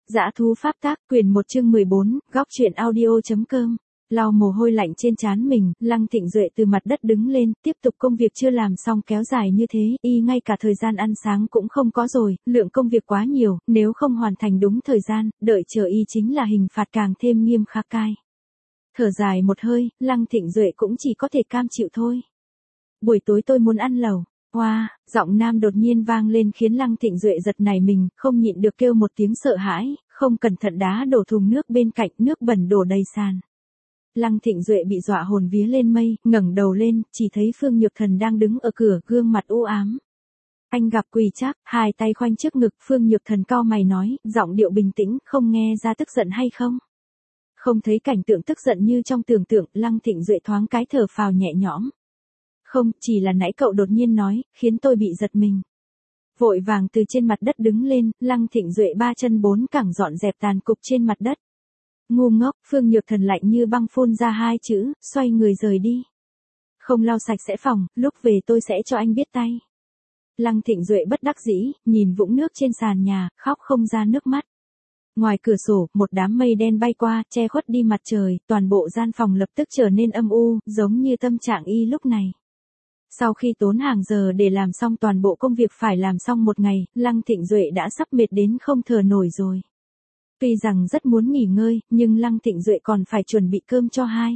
Dã thú pháp tác, quyển 1 chương 14, góc truyện audio.com. Lau mồ hôi lạnh trên trán mình, Lăng Thịnh Duệ từ mặt đất đứng lên, tiếp tục công việc chưa làm xong kéo dài như thế, y ngay cả thời gian ăn sáng cũng không có rồi, lượng công việc quá nhiều, nếu không hoàn thành đúng thời gian, đợi chờ y chính là hình phạt càng thêm nghiêm khắc cai. Thở dài một hơi, Lăng Thịnh Duệ cũng chỉ có thể cam chịu thôi. Buổi tối tôi muốn ăn lẩu. Wow, giọng nam đột nhiên vang lên khiến Lăng Thịnh Duệ giật nảy mình, không nhịn được kêu một tiếng sợ hãi, không cẩn thận đá đổ thùng nước bên cạnh, nước bẩn đổ đầy sàn. Lăng Thịnh Duệ bị dọa hồn vía lên mây, ngẩng đầu lên, chỉ thấy Phương Nhược Thần đang đứng ở cửa, gương mặt u ám. Anh gặp quỳ chắc, hai tay khoanh trước ngực, Phương Nhược Thần cau mày nói, giọng điệu bình tĩnh, không nghe ra tức giận hay không? Không thấy cảnh tượng tức giận như trong tưởng tượng, Lăng Thịnh Duệ thoáng cái thở phào nhẹ nhõm. Không, chỉ là nãy cậu đột nhiên nói, khiến tôi bị giật mình. Vội vàng từ trên mặt đất đứng lên, Lăng Thịnh Duệ ba chân bốn cẳng dọn dẹp tàn cục trên mặt đất. Ngu ngốc, Phương Nhược Thần lạnh như băng phun ra hai chữ, xoay người rời đi. Không lau sạch sẽ phòng, lúc về tôi sẽ cho anh biết tay. Lăng Thịnh Duệ bất đắc dĩ, nhìn vũng nước trên sàn nhà, khóc không ra nước mắt. Ngoài cửa sổ, một đám mây đen bay qua, che khuất đi mặt trời, toàn bộ gian phòng lập tức trở nên âm u, giống như tâm trạng y lúc này. Sau khi tốn hàng giờ để làm xong toàn bộ công việc phải làm xong một ngày, Lăng Thịnh Duệ đã sắp mệt đến không thở nổi rồi. Tuy rằng rất muốn nghỉ ngơi, nhưng Lăng Thịnh Duệ còn phải chuẩn bị cơm cho hai.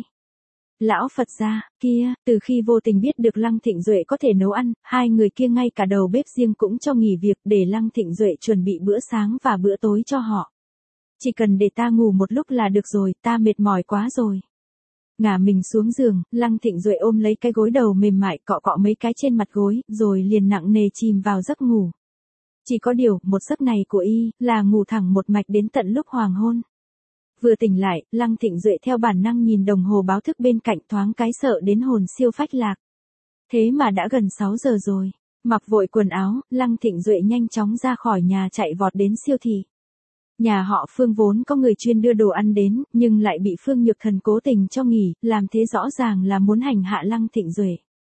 Lão Phật gia, kia, từ khi vô tình biết được Lăng Thịnh Duệ có thể nấu ăn, hai người kia ngay cả đầu bếp riêng cũng cho nghỉ việc để Lăng Thịnh Duệ chuẩn bị bữa sáng và bữa tối cho họ. Chỉ cần để ta ngủ một lúc là được rồi, ta mệt mỏi quá rồi. Ngả mình xuống giường, Lăng Thịnh Duệ ôm lấy cái gối đầu mềm mại cọ cọ mấy cái trên mặt gối, rồi liền nặng nề chìm vào giấc ngủ. Chỉ có điều, một giấc này của y, là ngủ thẳng một mạch đến tận lúc hoàng hôn. Vừa tỉnh lại, Lăng Thịnh Duệ theo bản năng nhìn đồng hồ báo thức bên cạnh thoáng cái sợ đến hồn siêu phách lạc. Thế mà đã gần 6 giờ rồi. Mặc vội quần áo, Lăng Thịnh Duệ nhanh chóng ra khỏi nhà chạy vọt đến siêu thị. Nhà họ Phương vốn có người chuyên đưa đồ ăn đến, nhưng lại bị Phương Nhược Thần cố tình cho nghỉ, làm thế rõ ràng là muốn hành hạ Lăng Thịnh Duệ.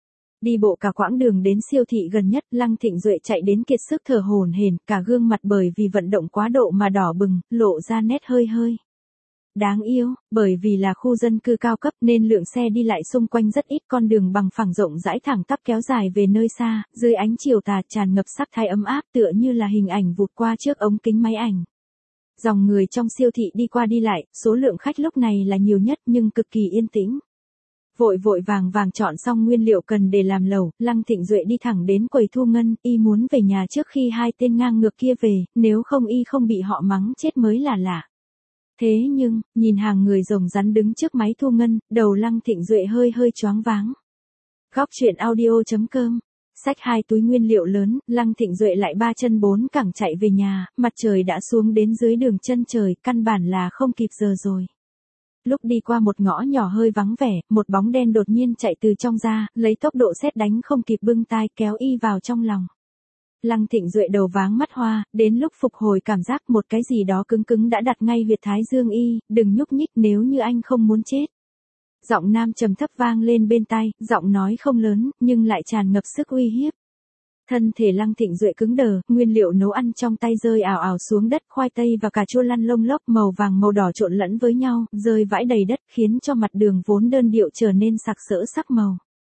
Đi bộ cả quãng đường đến siêu thị gần nhất, Lăng Thịnh Duệ chạy đến kiệt sức thở hổn hển, cả gương mặt bởi vì vận động quá độ mà đỏ bừng, lộ ra nét hơi hơi. Đáng yêu, bởi vì là khu dân cư cao cấp nên lượng xe đi lại xung quanh rất ít, con đường bằng phẳng rộng rãi thẳng tắp kéo dài về nơi xa, dưới ánh chiều tà tràn ngập sắc thái ấm áp tựa như là hình ảnh vụt qua trước ống kính máy ảnh. Dòng người trong siêu thị đi qua đi lại, số lượng khách lúc này là nhiều nhất nhưng cực kỳ yên tĩnh. Vội vội vàng vàng chọn xong nguyên liệu cần để làm lẩu, Lăng Thịnh Duệ đi thẳng đến quầy thu ngân, y muốn về nhà trước khi hai tên ngang ngược kia về, nếu không y không bị họ mắng chết mới là lạ. Thế nhưng, nhìn hàng người rồng rắn đứng trước máy thu ngân, đầu Lăng Thịnh Duệ hơi hơi choáng váng. Góc truyện audio.com. Xách hai túi nguyên liệu lớn, Lăng Thịnh Duệ lại ba chân bốn cẳng chạy về nhà, mặt trời đã xuống đến dưới đường chân trời, căn bản là không kịp giờ rồi. Lúc đi qua một ngõ nhỏ hơi vắng vẻ, một bóng đen đột nhiên chạy từ trong ra, lấy tốc độ sét đánh không kịp bưng tai kéo y vào trong lòng. Lăng Thịnh Duệ đầu váng mắt hoa, đến lúc phục hồi cảm giác một cái gì đó cứng cứng đã đặt ngay huyệt thái dương y, đừng nhúc nhích nếu như anh không muốn chết. Giọng nam trầm thấp vang lên bên tai, giọng nói không lớn, nhưng lại tràn ngập sức uy hiếp. Thân thể Lăng Thịnh Duệ cứng đờ, nguyên liệu nấu ăn trong tay rơi ào ào xuống đất, khoai tây và cà chua lăn lông lốc màu vàng màu đỏ trộn lẫn với nhau, rơi vãi đầy đất khiến cho mặt đường vốn đơn điệu trở nên sặc sỡ sắc màu.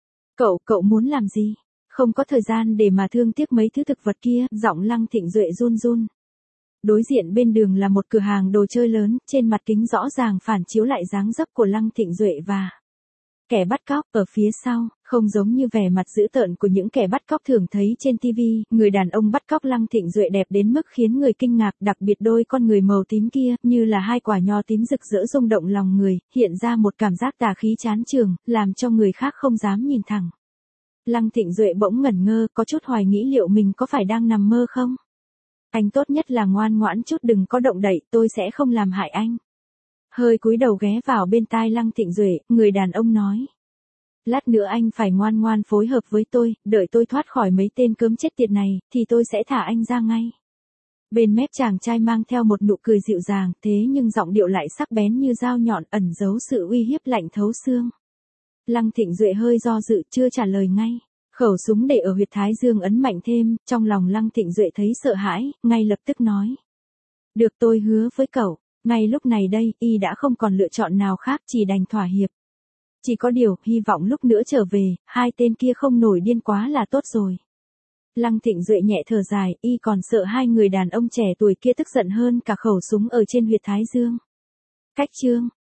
Cậu muốn làm gì? Không có thời gian để mà thương tiếc mấy thứ thực vật kia, giọng Lăng Thịnh Duệ run run. Đối diện bên đường là một cửa hàng đồ chơi lớn, trên mặt kính rõ ràng phản chiếu lại dáng dấp của Lăng Thịnh Duệ và kẻ bắt cóc ở phía sau, không giống như vẻ mặt dữ tợn của những kẻ bắt cóc thường thấy trên TV, người đàn ông bắt cóc Lăng Thịnh Duệ đẹp đến mức khiến người kinh ngạc, đặc biệt đôi con người màu tím kia, như là hai quả nho tím rực rỡ rung động lòng người, hiện ra một cảm giác tà khí chán chường, làm cho người khác không dám nhìn thẳng. Lăng Thịnh Duệ bỗng ngẩn ngơ, có chút hoài nghĩ liệu mình có phải đang nằm mơ không? Anh tốt nhất là ngoan ngoãn chút, đừng có động đậy, tôi sẽ không làm hại anh. Hơi cúi đầu ghé vào bên tai Lăng Thịnh Duệ, người đàn ông nói. Lát nữa anh phải ngoan ngoan phối hợp với tôi, đợi tôi thoát khỏi mấy tên cớm chết tiệt này, thì tôi sẽ thả anh ra ngay. Bên mép chàng trai mang theo một nụ cười dịu dàng, thế nhưng giọng điệu lại sắc bén như dao nhọn, ẩn giấu sự uy hiếp lạnh thấu xương. Lăng Thịnh Duệ hơi do dự, chưa trả lời ngay. Khẩu súng để ở huyệt thái dương ấn mạnh thêm, trong lòng Lăng Thịnh Duệ thấy sợ hãi, ngay lập tức nói. Được, tôi hứa với cậu. Ngay lúc này đây, y đã không còn lựa chọn nào khác, chỉ đành thỏa hiệp. Chỉ có điều, hy vọng lúc nữa trở về, hai tên kia không nổi điên quá là tốt rồi. Lăng Thịnh Duệ nhẹ thở dài, y còn sợ hai người đàn ông trẻ tuổi kia tức giận hơn cả khẩu súng ở trên huyệt thái dương. Cách chương